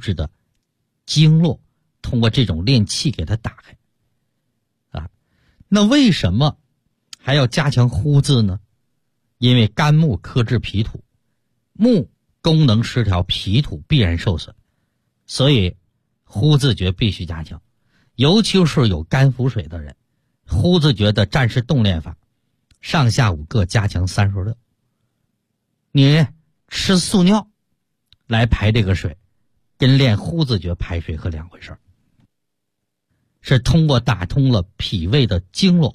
质的经络，通过这种炼气给它打开。那为什么还要加强呼字呢？因为肝木克制脾土，木功能失调，脾土必然受损，所以呼字诀必须加强。尤其是有肝腹水的人，呼字诀的战士动练法，上下5各加强36。你吃素尿来排这个水，跟练呼字诀排水可两回事，是通过打通了脾胃的经络，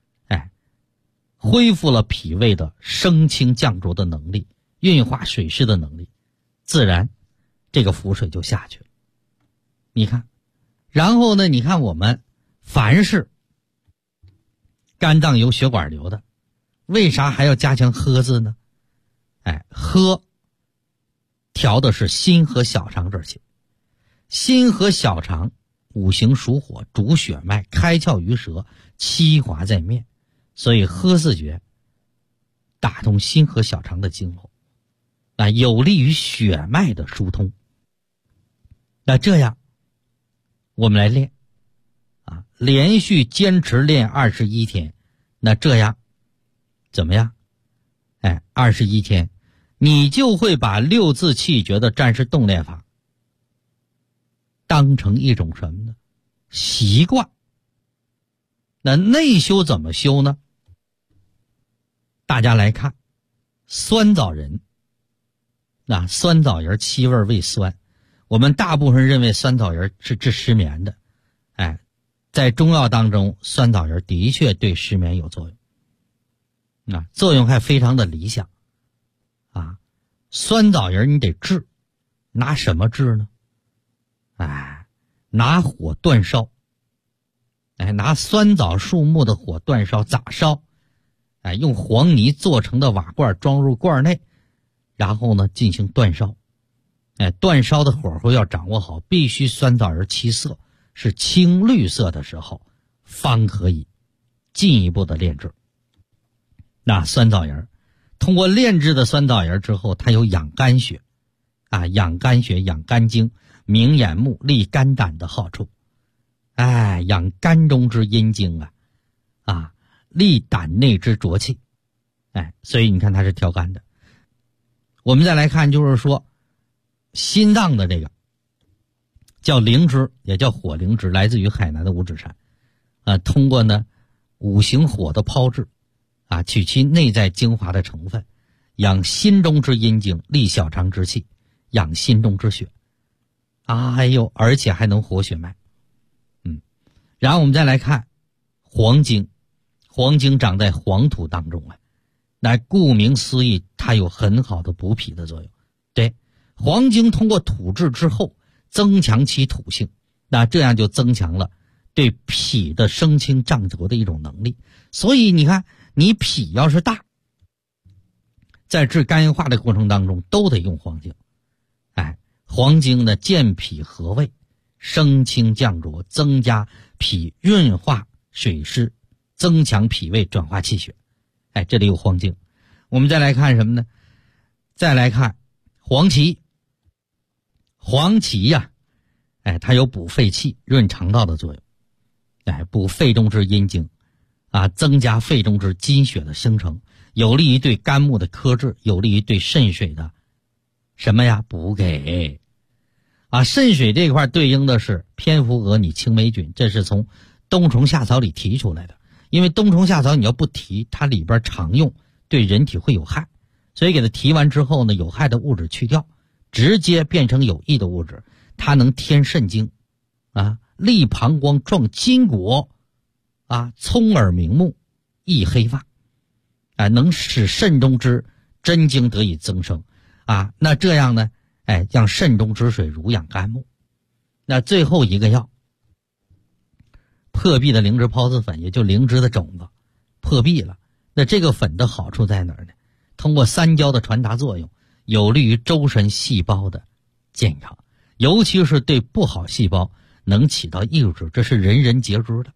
恢复了脾胃的升清降浊的能力，运化水湿的能力，自然这个腹水就下去了。你看，然后呢，你看我们凡是肝脏有血管流的，为啥还要加强喝字呢？喝调的是心和小肠这些，心和小肠五行属火，主血脉，开窍于舌，七华在面，所以喝字诀打通心和小肠的经络，有利于血脉的疏通。那这样我们来练连续坚持练21天，那这样怎么样？21天你就会把6字气诀的战士动练法当成一种什么呢？习惯。那内修怎么修呢？大家来看酸枣仁，酸枣仁七味味酸，我们大部分认为酸枣仁是治失眠的，在中药当中酸枣仁的确对失眠有作用，作用还非常的理想酸枣仁你得治，拿什么治呢？拿火煅烧，拿酸枣树木的火煅烧，咋烧？用黄泥做成的瓦罐装入罐内，然后呢进行煅烧。煅烧的火候要掌握好，必须酸枣仁七色是青绿色的时候，方可以进一步的炼制。那酸枣仁通过炼制的酸枣仁之后，它有养肝血养肝血、养肝经、明眼目、利肝胆的好处。养肝中之阴经利胆内之浊气。所以你看它是调肝的。我们再来看，就是说心脏的这个叫灵芝，也叫火灵芝，来自于海南的五指山。通过呢五行火的抛制取其内在精华的成分，养心中之阴经，利小肠之气，养心中之血。而且还能活血脉。然后我们再来看黄精，黄精长在黄土当中那顾名思义，它有很好的补脾的作用。对，黄精通过土制之后，增强其土性，那这样就增强了对脾的升清胀浊的一种能力。所以你看，你脾要是大，在治肝硬化的过程当中都得用黄精。黄精呢健脾和胃，升清降浊，增加脾润化水湿，增强脾胃，转化气血。这里有黄精。我们再来看什么呢？再来看黄芪。黄芪它有补肺气、润肠道的作用，补肺中之阴经增加肺中之津血的生成，有利于对肝木的克制，有利于对肾水的什么补给肾水这块对应的是蝙蝠蛾、拟青霉菌，这是从冬虫夏草里提出来的。因为冬虫夏草你要不提，它里边常用，对人体会有害，所以给它提完之后呢，有害的物质去掉，直接变成有益的物质。它能添肾精利膀胱，壮筋骨聪耳明目，益黑发能使肾中之真精得以增生那这样呢让肾中之水濡养肝木。那最后一个药破壁的灵芝孢子粉，也就灵芝的种子破壁了。那这个粉的好处在哪儿呢？通过三焦的传达作用，有利于周身细胞的健康，尤其是对不好细胞能起到抑制，这是人人皆知的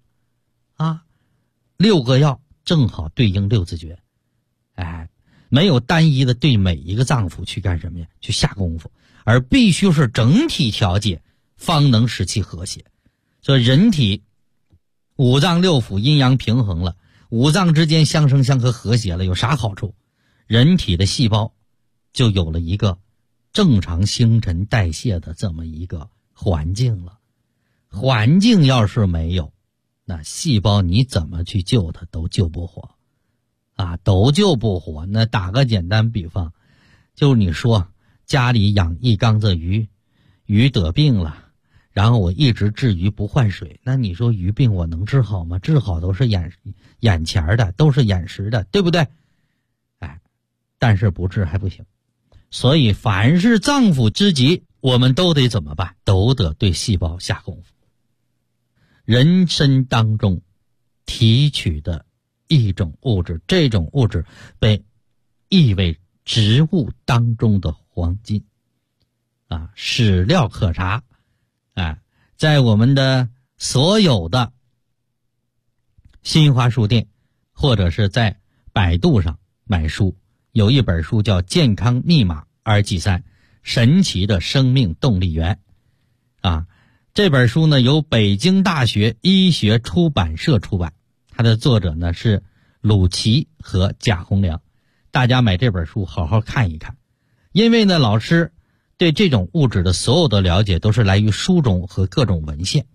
6个药正好对应6字诀。没有单一的对每一个脏腑去干什么呀？去下功夫， 而必须是整体调节，方能使其和谐。所以人体五脏六腑阴阳平衡了，五脏之间相生相克和谐了，有啥好处？人体的细胞就有了一个正常新陈代谢的这么一个环境了。环境要是没有，那细胞你怎么去救它都救不活啊，都救不活。那打个简单比方，就你说家里养一缸子鱼，鱼得病了，然后我一直治鱼不换水，那你说鱼病我能治好吗？治好都是眼前的，都是眼识的，对不对？但是不治还不行。所以凡是脏腑之疾，我们都得怎么办？都得对细胞下功夫。人参当中提取的一种物质，这种物质被誉为植物当中的黄金啊，史料可查。在我们的所有的新华书店或者是在百度上买书，有一本书叫《健康密码2G3神奇的生命动力源》这本书呢由北京大学医学出版社出版，它的作者呢是鲁奇和贾洪良。大家买这本书好好看一看，因为呢老师对这种物质的所有的了解都是来于书中和各种文献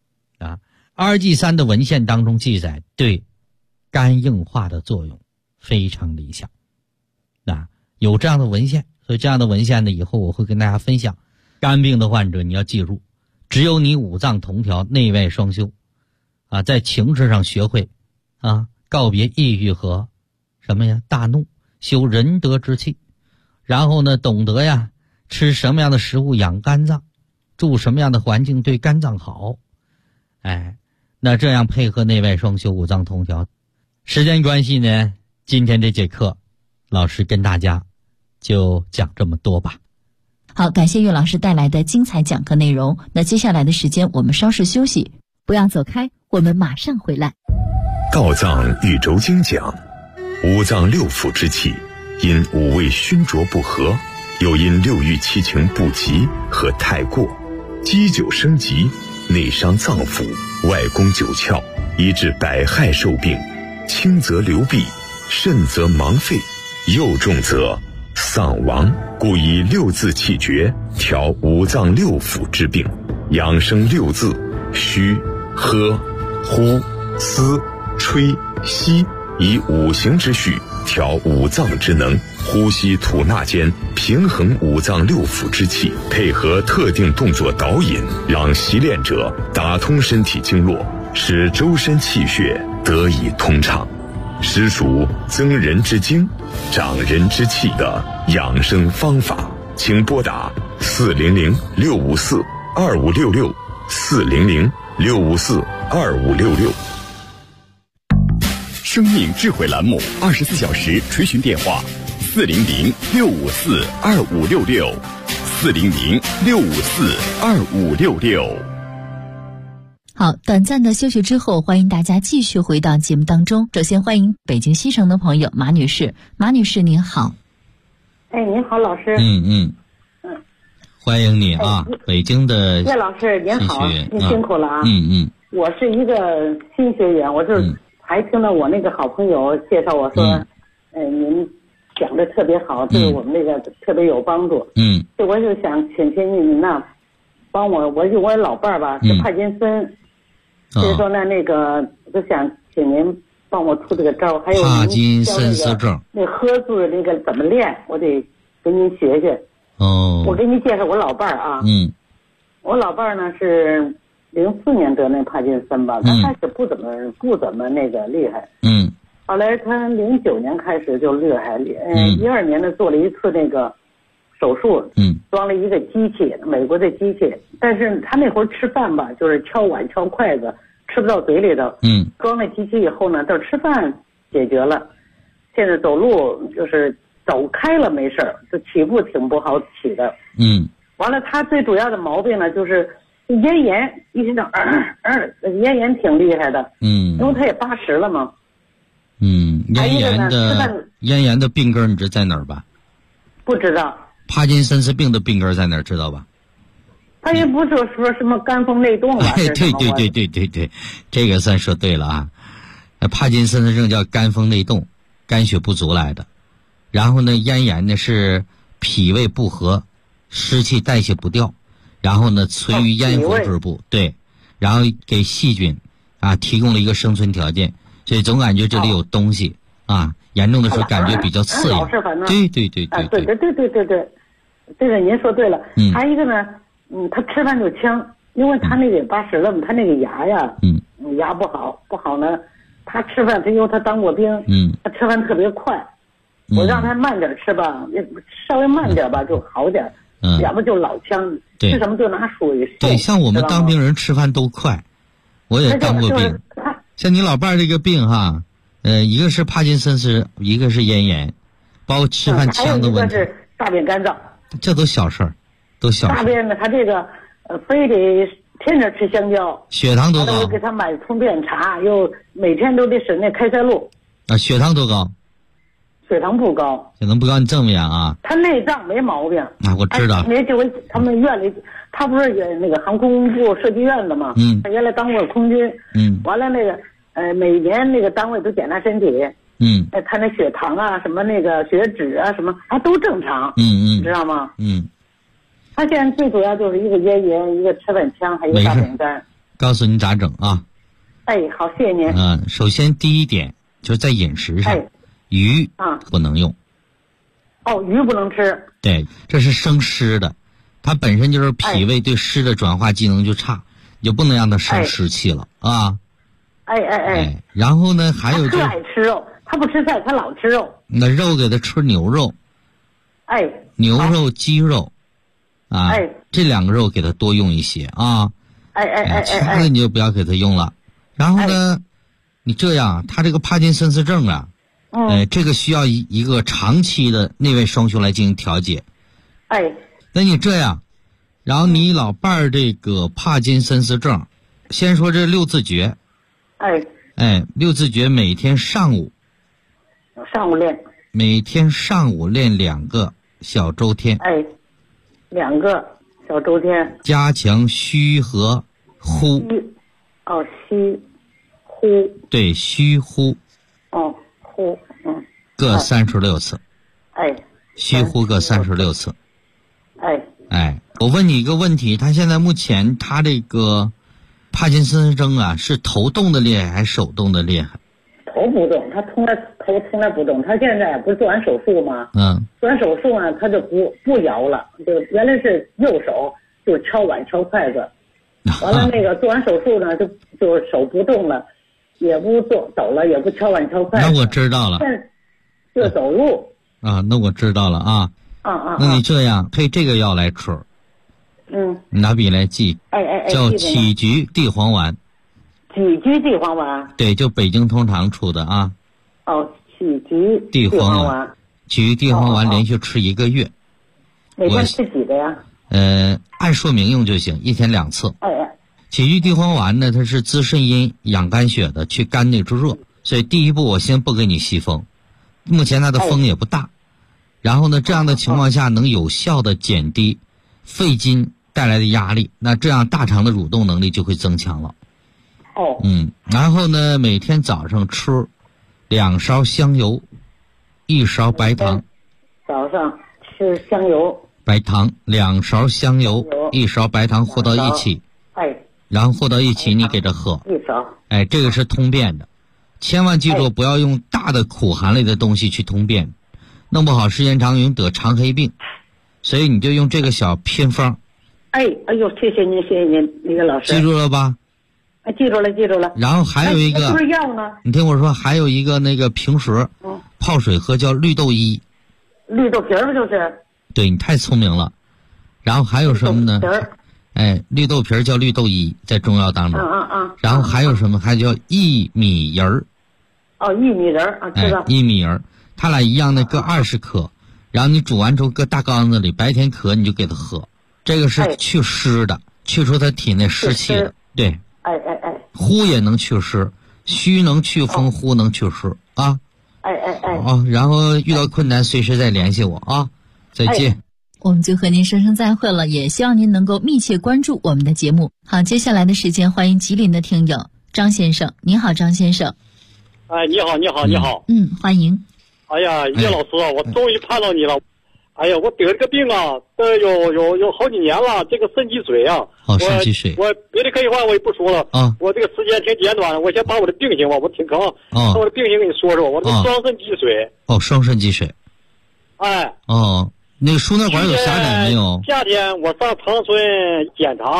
2G3的文献当中记载对肝硬化的作用非常理想有这样的文献。所以这样的文献呢以后我会跟大家分享。肝病的患者你要记住，只有你五脏同调，内外双修在情志上学会告别抑郁和什么呀大怒，修仁德之气，然后呢懂得吃什么样的食物养肝脏，住什么样的环境对肝脏好。那这样配合内外双修，五脏同调。时间关系呢，今天这节课老师跟大家就讲这么多吧。 好，感谢岳老师带来的精彩讲课内容。那接下来的时间我们稍事休息，不要走开，我们马上回来。 道藏宇宙经讲，五脏六腑之气因五味熏浊不和，又因六欲七情不及和太过，积久生疾，内伤脏腑，外攻九窍，以致百害受病，轻则流弊，甚则盲废，又重则丧亡。故以六字气诀调五脏六腑之病，养生六字：虚、喝、呼、思、吹、吸，以五行之序调五脏之能，呼吸吐纳间平衡五脏六腑之气，配合特定动作导引，让习练者打通身体经络，使周身气血得以通畅，实属增人之精，长人之气的养生方法。请拨打400-654-2566 400-654-2566。生命智慧栏目24小时垂询电话400-654-2566 400-654-2566。 好，短暂的休息之后，欢迎大家继续回到节目当中。首先欢迎北京西城的朋友马女士。马女士您好。 您好，老师。 欢迎你北京的叶老师您好，您辛苦了我是一个新学员，我就是还听到我那个好朋友介绍我说您讲的特别好，对我们那个特别有帮助所以我就想请您帮我我老伴儿吧是帕金森所以说呢那个我就想请您帮我出这个招，还有帕金森氏症那喝字那个怎么练，我得跟您学学。我给你介绍我老伴儿我老伴儿呢是04年得那帕金森吧，他开始不怎么那个厉害后来他09年开始就厉害12年呢做了一次那个手术装了一个机器，美国的机器，但是他那会儿吃饭吧就是敲碗敲筷子吃不到嘴里头装了机器以后呢到吃饭解决了，现在走路就是走开了没事儿，就起步挺不好起的完了他最主要的毛病呢就是咽炎，一天到咽炎挺厉害的因为他也80了嘛咽炎的病根你知道在哪儿吧？ 不知道帕金森氏病的病根在哪儿知道吧？ 他也不说什么肝风内动吧？ 对，这个算说对了啊。帕金森氏症叫肝风内动，肝血不足来的。然后呢，咽炎呢是脾胃不和，湿气代谢不掉，然后呢存于咽喉之部，对，然后给细菌啊提供了一个生存条件，所以总感觉这里有东西啊，严重的时候感觉比较刺痒。对， 这个您说对了。还有一个呢，他吃饭就呛，因为他那个80了嘛，他那个牙呀，牙不好呢，他吃饭，因为他当过兵，他吃饭特别快。我让他慢点吃吧，稍微慢点吧就好点，要不就老呛，吃什么就拿水。 对，像我们当兵人吃饭都快，我也当过兵。像你老伴儿这个病哈，一个是帕金森氏，一个是咽炎，包括吃饭呛的问题。 还有一个是大便干燥， 这都小事儿， 大便呢，他这个非得天天吃香蕉， 血糖多高？ 我给他买通便茶，又每天都得使那开塞露。 啊，血糖多高？ 血糖不高， 你正面啊？ 他内脏没毛病啊，我知道。 就他们院里，他不是那个航空部设计院的嘛？他原来当过空军。完了那个每年那个单位都检查身体。他那血糖啊，什么那个血脂啊，什么他都正常。知道吗？他现在最主要就是一个咽炎，一个吃饭呛，还有大便干。 告诉你咋整啊？ 好，谢谢您。 首先第一点就是在饮食上。鱼不能用。 鱼不能吃。 对，这是生湿的，它本身就是脾胃对湿的转化机能就差，你就不能让它生湿气了啊。然后呢，还有他爱吃肉，他不吃菜，他老吃肉。 那肉给他吃牛肉。牛肉、鸡肉，这两个肉给他多用一些啊。其他的你就不要给他用了。然后呢，你这样，他这个帕金森氏症啊。这个需要一个长期的内外双修来进行调节。那你这样，然后你老伴儿这个帕金森氏症，先说这六字诀。六字诀每天上午练。 每天上午练2个小周天。 2个小周天。 加强虚和呼。 虚呼。 对，虚呼。 呼。 各36次。虚呼各36次。我问你一个问题，他现在目前他这个帕金森氏症啊，是头动的厉害还是手动的厉害？ 头不动，他头从来不动。他现在不是做完手术吗？做完手术呢，他就不摇了，就原来是右手就敲碗敲筷子，完了那个做完手术呢，就手不动了，也不抖了，也不敲碗敲筷子。 那我知道了。 就走路。 那我知道了啊。那你这样配这个药来吃。你拿笔来记。叫杞菊地黄丸。 杞菊地黄丸。 对，就北京通常出的啊。 杞菊地黄丸。 杞菊地黄丸连续吃1个月。 每天吃几个呀？ 按说明用就行，1天2次。杞菊地黄丸呢，它是滋肾阴、养肝血的，去肝内之热。所以第一步我先不给你吸风，目前它的风也不大。然后呢，这样的情况下能有效的减低肺经带来的压力，那这样大肠的蠕动能力就会增强了。然后呢，每天早上吃2勺香油，1勺白糖。 早上吃香油、 白糖，2勺香油，1勺白糖和到一起。然后和到一起，你给它喝。 1勺。 这个是通便的，千万记住不要用大的苦寒类的东西去通便，弄不好时间长容易得肠黑病，所以你就用这个小偏方。 谢谢您，李老师。 记住了吧？ 记住了。 然后还有一个， 不是药呢？ 你听我说，还有一个那个平时泡水喝叫绿豆衣。 绿豆皮儿就是。 对，你太聪明了。然后还有什么呢？绿豆皮儿叫绿豆衣，在中药当中。然后还有什么？还叫薏米仁儿。 薏米仁儿知道。 薏米仁儿，它俩一样的，各20克。然后你煮完之后搁大缸子里，白天渴你就给它喝。这个是去湿的，去除它体内湿气的。对。呼也能祛湿，虚能祛风，呼能祛湿啊。 好， 然后遇到困难随时再联系我啊。再见。 我们就和您说声再会了，也希望您能够密切关注我们的节目。好，接下来的时间欢迎吉林的听友张先生。你好，张先生。 哎，你好，你好，你好。 欢迎。 哎呀，叶老师啊，我终于盼到你了。哎呀，我得了个病啊，有好几年了，这个肾积水啊。 肾积水。 我别的废话我也不说了啊，我这个时间挺简短的，我先把我的病情吧，我挺坑把我的病情给你说说。我这个双肾积水。 双肾积水。 哎。 那个输尿管有狭窄没有？ 夏天我上长春检查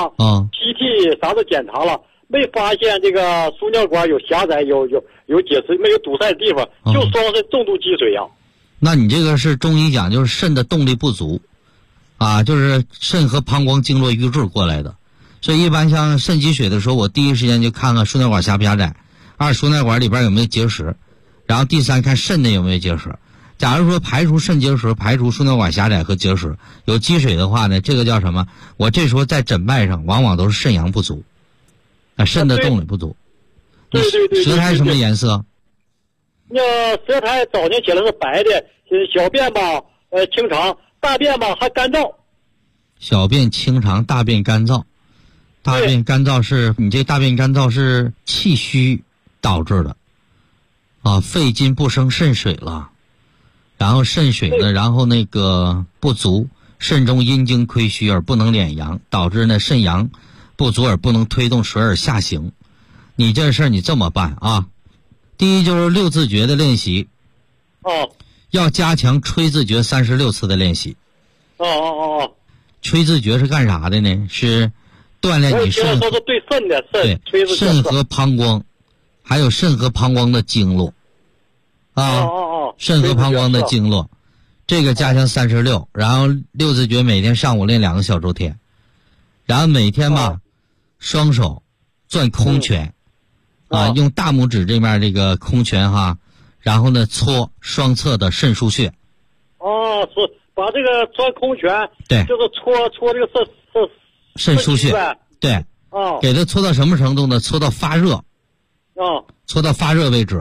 ，PT 啥都检查了，没发现这个输尿管有狭窄，有结石，没有堵塞的地方，就双肾重度积水呀。 那你这个是中医讲，就是肾的动力不足，就是肾和膀胱经络瘀滞过来的。所以一般像肾积水的时候，我第一时间就看看输尿管狭不狭窄，二输尿管里边有没有结石，然后第三看肾内有没有结石。假如说排除肾结石，排除输尿管狭窄和结石，有积水的话呢，这个叫什么？我这时候在诊脉上往往都是肾阳不足，肾的动力不足。 对。 舌苔什么颜色？ 那舌苔早年起来是白的，小便吧清长，大便吧还干燥。 小便清长，大便干燥。大便干燥是你这大便干燥是气虚导致的肺筋不生肾水了。然后肾水呢，然后那个不足，肾中阴经亏虚而不能敛阳，导致呢肾阳不足而不能推动水而下行。你这事儿你这么办啊？第一就是六字诀的练习，要加强吹字诀36次的练习。吹字诀是干啥的呢？是锻炼你肾， 说是对肾的对肾和膀胱，还有肾和膀胱的经络肾和膀胱的经络，这个加强36，然后六字诀每天上午练2个小周天，然后每天吧，双手攥空拳，用大拇指这面这个空拳然后呢搓双侧的肾腧穴。 是把这个攥空拳， 对， 就是搓这个肾腧穴，对，给它搓到什么程度呢？搓到发热，搓到发热为止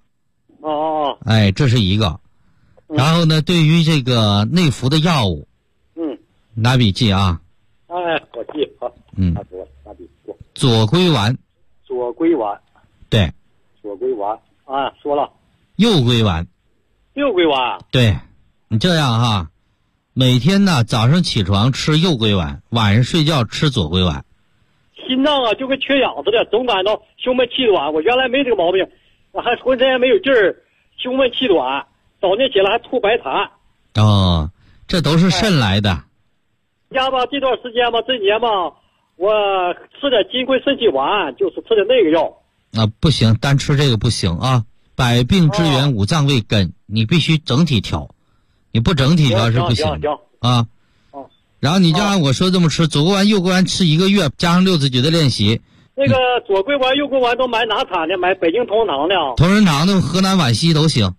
这是一个。然后呢，对于这个内服的药物，拿笔记啊。 我记好。拿笔。 左归丸。对。 左归丸说了。 右归丸。对，你这样每天呢早上起床吃右归丸，晚上睡觉吃左归丸。 心脏就跟缺氧似的，总感到胸闷气短。我原来没这个毛病，我还浑身没有劲儿，胸闷气短，早上起来还吐白痰。 这都是肾来的。 家吧，这段时间吧，这年吧，我吃点金匮肾气丸，就是吃的那个药。 不行，单吃这个不行百病之源五脏为根，你必须整体调，你不整体调是不行然后你就按我说这么吃，左归丸右归丸吃1个月，加上六字诀的练习。 那个左归丸右归丸都买哪产的？买北京同仁堂的。 同仁堂的、河南皖西都行。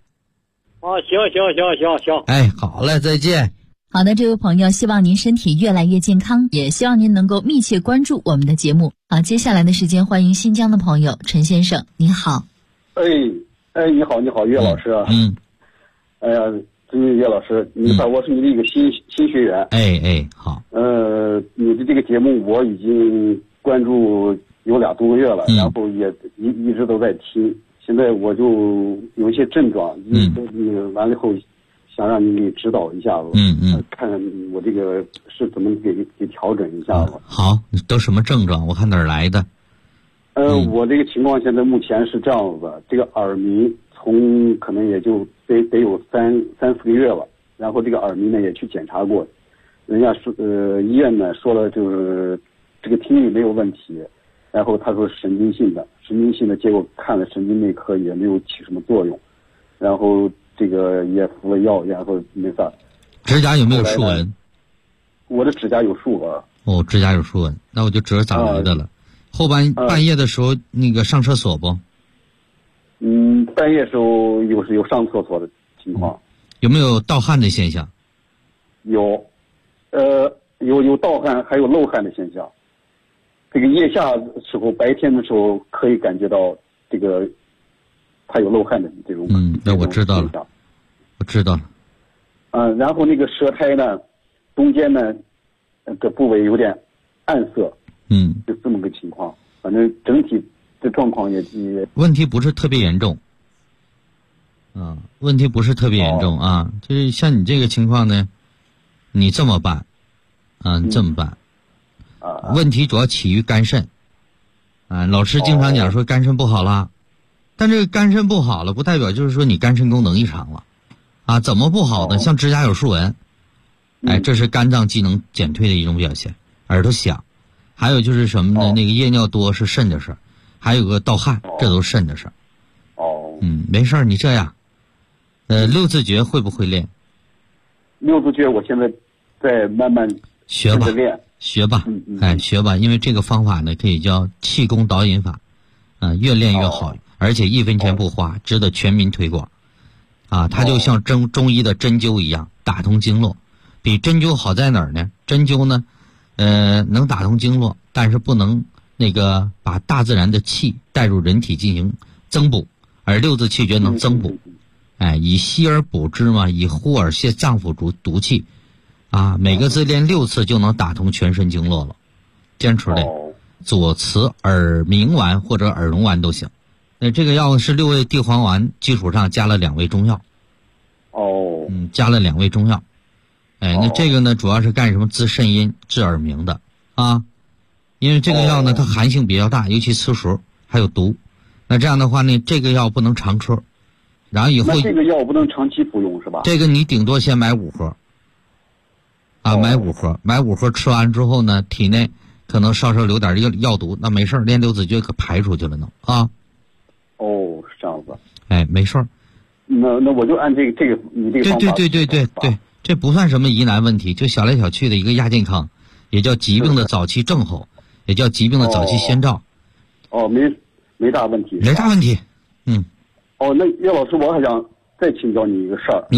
行。 好嘞，再见。 好的，这位朋友，希望您身体越来越健康，也希望您能够密切关注我们的节目。好，接下来的时间欢迎新疆的朋友陈先生，你好。 你好，岳老师。哎呀，岳老师，我是你的一个新学员。 好。 你的这个节目我已经关注有2多个月了，然后也一直都在听。现在我就有一些症状，完了以后想让你给指导一下子。看我这个是怎么给调整一下子。 好，你都什么症状？我看哪儿来的？ 我这个情况现在目前是这样子，这个耳鸣从可能也就得有3、4个月了，然后这个耳鸣呢也去检查过，人家说医院呢说了就是这个听力没有问题，然后他说神经性的，结果看了神经内科也没有起什么作用，然后这个也服了药，然后没啥。 指甲有没有竖纹？ 我的指甲有竖纹。 指甲有竖纹，那我就知道咋来的了。后半夜的时候那个上厕所不？ 半夜时候有上厕所的情况。 有没有盗汗的现象？ 有盗汗，还有漏汗的现象。这个腋下时候，白天的时候可以感觉到这个它有漏汗的这种。 那我知道了。然后那个舌苔呢， 中间呢的部位有点暗涩，就这么个情况。反正整体的状况也问题不是特别严重。问题不是特别严重啊，就是像你这个情况呢，你这么办，你这么办，问题主要起于肝肾，老师经常讲说肝肾不好了，但这个肝肾不好了，不代表就是说你肝肾功能异常了，怎么不好呢？像指甲有竖纹，这是肝脏机能减退的一种表现，耳朵响，还有就是什么呢？那个夜尿多是肾的事儿，还有个盗汗，这都是肾的事儿。没事儿，你这样。六字诀会不会练？ 六字诀我现在在慢慢学吧，学吧，学吧，因为这个方法呢可以叫气功导引法，越练越好，而且1分钱不花，值得全民推广。它就像中医的针灸一样，打通经络。比针灸好在哪儿呢？针灸呢，能打通经络，但是不能把大自然的气带入人体进行增补，而六字气诀能增补。以息而补之嘛，以呼而泻脏腑毒气，每个字练6次就能打通全身经络了。坚持练，左慈耳鸣丸或者耳聋丸都行。那这个药是6味地黄丸基础上加了2味中药。加了2味中药。那这个呢，主要是干什么？滋肾阴、治耳鸣的因为这个药呢，它寒性比较大，尤其吃熟还有毒。那这样的话呢，这个药不能常吃。然后以后那这个药不能长期服用是吧？ 这个你顶多先买5盒，买5盒吃完之后呢，体内可能稍留点药毒，那没事，练六字诀可排出去了呢是这样子。 没事。 那我就按这个你这个方法。 对，这不算什么疑难问题，就小来小去的一个亚健康，也叫疾病的早期症候，也叫疾病的早期先兆。 没大问题。 没大问题。 那叶老师，我还想再请教你一个事儿。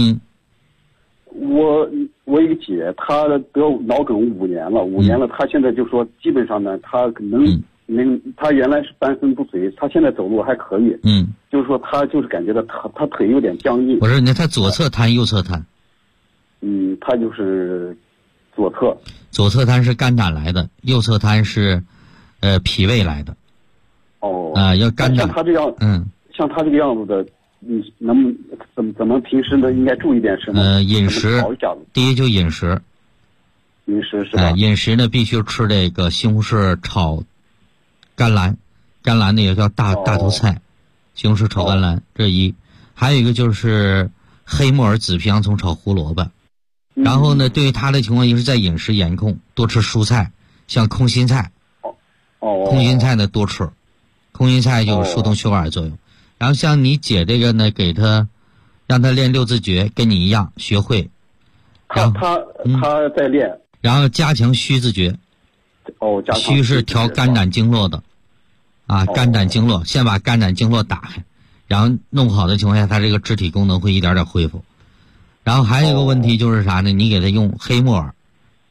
我一个姐，她得脑梗5年了，她现在就说基本上呢，她她原来是半身不遂，她现在走路还可以。就是说她就是感觉到她腿有点僵硬。 不是，她左侧瘫右侧瘫？ 她就是左侧。 左侧瘫是肝胆来的，右侧瘫是脾胃来的。要肝胆。 像她这样，像他这个样子的，怎么平时呢应该注意点什么？ 饮食，第一就饮食。 饮食是吧？ 饮食呢必须吃这个西红柿炒甘蓝，甘蓝呢也叫大头菜，西红柿炒甘蓝，这一。还有一个就是黑木耳、紫皮洋葱炒胡萝卜。然后呢，对于他的情况，就是在饮食严控，多吃蔬菜，像空心菜。空心菜呢多吃，空心菜就有疏通血管的作用。然后像你姐这个呢，让她练六字诀，跟你一样学会。 他在练。 然后加强虚字诀。 加强虚是调肝胆经络的，肝胆经络，先把肝胆经络打开，然后弄好的情况下，他这个肢体功能会一点点恢复。然后还有一个问题就是啥呢？你给他用黑木耳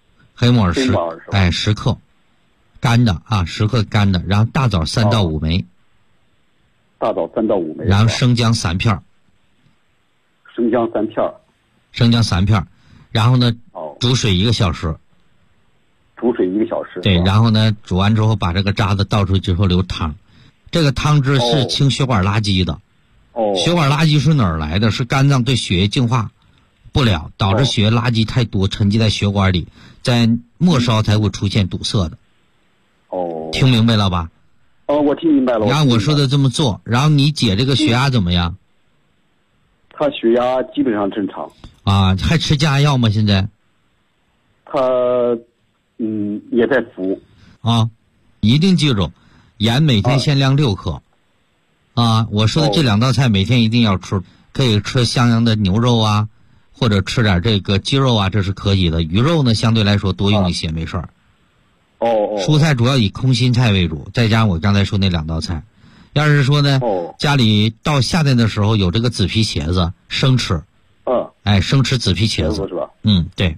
10克，干的10克干的，然后大枣3到5枚。 大枣3到5枚。 然后生姜3片。 生姜3片，然后呢，煮水1个小时。 煮水1个小时。 对，然后呢，煮完之后把这个渣子倒出去之后留汤，这个汤汁是清血管垃圾的。血管垃圾是哪儿来的？是肝脏对血液净化不了，导致血液垃圾太多沉积在血管里，在末梢才会出现堵塞的。听明白了吧？ 我听明白了。 然后我说的这么做，然后你姐这个血压怎么样？ 她血压基本上正常。 还吃降压药吗？现在？ 她也在服。 一定记住，盐每天限量6克。我说的这2道菜每天一定要吃，可以吃像样的牛肉或者吃点这个鸡肉这是可以的。鱼肉呢，相对来说多用一些，没事儿。蔬菜主要以空心菜为主，再加上我刚才说那2道菜。要是说呢，家里到夏天的时候有这个紫皮茄子，生吃。生吃紫皮茄子是吧？ 对。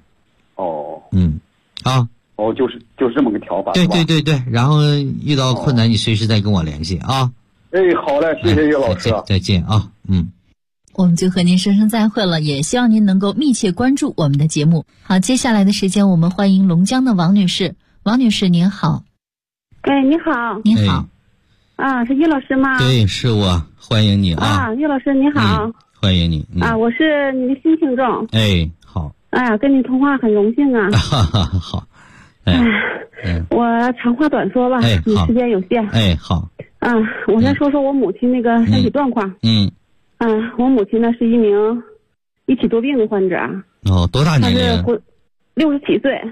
就是这么个调法。 对。然后遇到困难，你随时再跟我联系啊。 好嘞，谢谢叶老师。 再见啊。 我们就和您说声再会了，也希望您能够密切关注我们的节目。好，接下来的时间我们欢迎龙江的王女士。王女士您好。 哎，你好。 你好。 啊，是叶老师吗？ 对，是我，欢迎你啊。 啊，叶老师你好。 欢迎你。 啊，我是你的新听众。 哎，好。 啊，跟你通话很荣幸啊。 好。 我长话短说吧，你时间有限。 哎，好。 啊，我先说说我母亲那个身体状况。我母亲呢是一名一体多病的患者。 哦，多大年龄 ？67岁。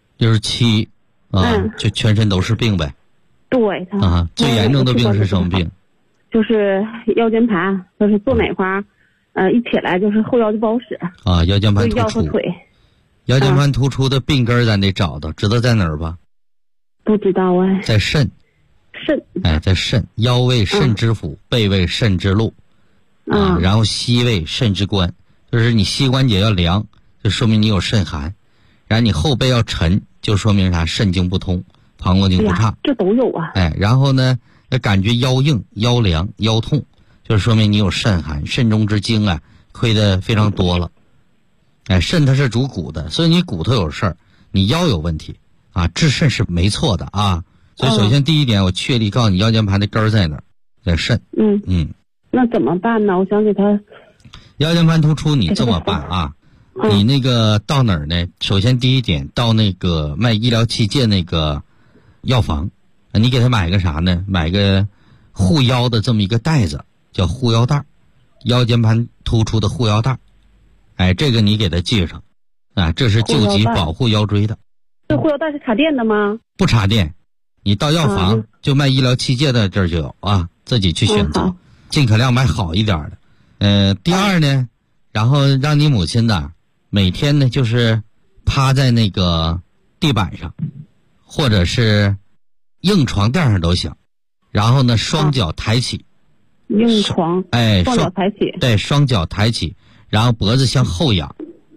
67啊，就全身都是病呗。 对。 最严重的病是什么病？ 就是腰间盘，就是坐哪块一起来就是后腰就不好使。 啊，腰间盘突出。 腰和腿。 腰间盘突出的病根咱得找到，知道在哪儿吧？ 不知道啊。 在肾。哎，在肾，腰位肾之府，背位肾之路，然后膝位肾之官，就是你膝关节要凉，就说明你有肾寒；然后你后背要沉，就说明啥？肾经不通，膀胱经不畅。 这都有啊。 哎，然后呢，感觉腰硬、腰凉、腰痛，就是说明你有肾寒，肾中之精啊亏得非常多了。哎，肾它是主骨的，所以你骨头有事儿，你腰有问题啊，治肾是没错的啊。所以首先第一点，我确立告诉你腰间盘的根儿在哪儿，在肾。 那怎么办呢？我想给他腰间盘突出，你这么办啊？你那个到哪儿呢？首先第一点，到那个卖医疗器械那个药房，你给他买个啥呢？买个护腰的这么一个带子，叫护腰带，腰间盘突出的护腰带。哎，这个你给他系上，啊，这是救急保护腰椎的。 这护腰带是插电的吗？ 不插电。你到药房就卖医疗器械的这儿就有啊，自己去选择，尽可量买好一点的。第二呢，然后让你母亲呢每天呢就是趴在那个地板上，或者是硬床垫上都行，然后呢双脚抬起。 硬床。哎，双脚抬起。 对，双脚抬起，然后脖子向后仰，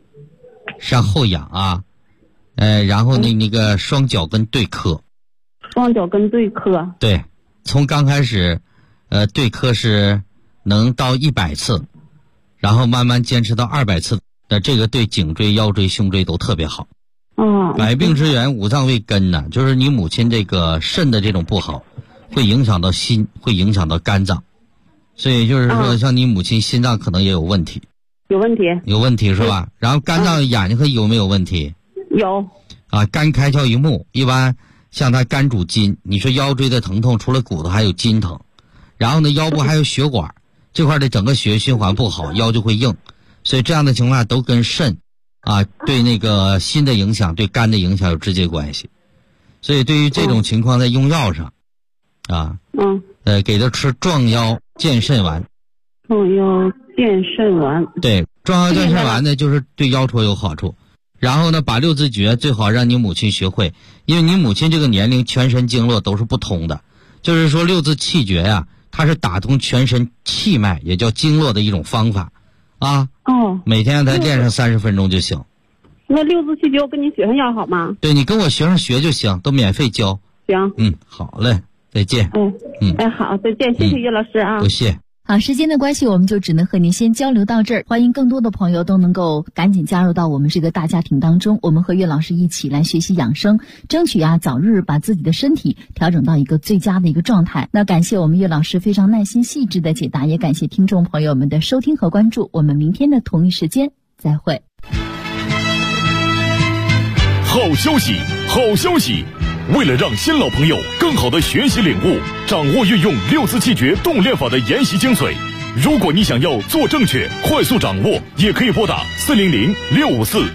啊，然后那个双脚跟对磕。 双脚跟对磕。 对，从刚开始，对磕是能到100次，然后慢慢坚持到200次的，这个对颈椎、腰椎、胸椎都特别好。百病之源，五脏为根呢，就是你母亲这个肾的这种不好，会影响到心，会影响到肝脏，所以就是说，像你母亲心脏可能也有问题。 有问题是吧？然后肝脏、眼睛有没有问题？ 有。 啊，肝开窍于目，一般。像它肝主筋，你说腰椎的疼痛，除了骨头还有筋疼，然后呢腰部还有血管，这块的整个血液循环不好，腰就会硬，所以这样的情况都跟肾啊对那个心的影响，对肝的影响有直接关系。所以对于这种情况，在用药上啊，给他吃壮腰健肾丸。 壮腰健肾丸。 对，壮腰健肾丸呢，就是对腰戳有好处。然后呢，把6字诀最好让你母亲学会，因为你母亲这个年龄全身经络都是不通的，就是说6字气诀呀，它是打通全身气脉，也叫经络的一种方法啊。每天让他练上30分钟就行。 那6字气诀我跟你学上要好吗？ 对，你跟我学上学就行，都免费教。 行。 好嘞，再见。 好，再见，谢谢叶老师啊。 不谢。 好，时间的关系，我们就只能和您先交流到这儿。欢迎更多的朋友都能够赶紧加入到我们这个大家庭当中，我们和岳老师一起来学习养生，争取早日把自己的身体调整到一个最佳的一个状态。那感谢我们岳老师非常耐心细致的解答，也感谢听众朋友们的收听和关注。我们明天的同一时间再会。 好消息！为了让新老朋友更好的学习领悟，掌握运用6字气诀动练法的研习精髓，如果你想要做正确、快速掌握，也可以拨打400-654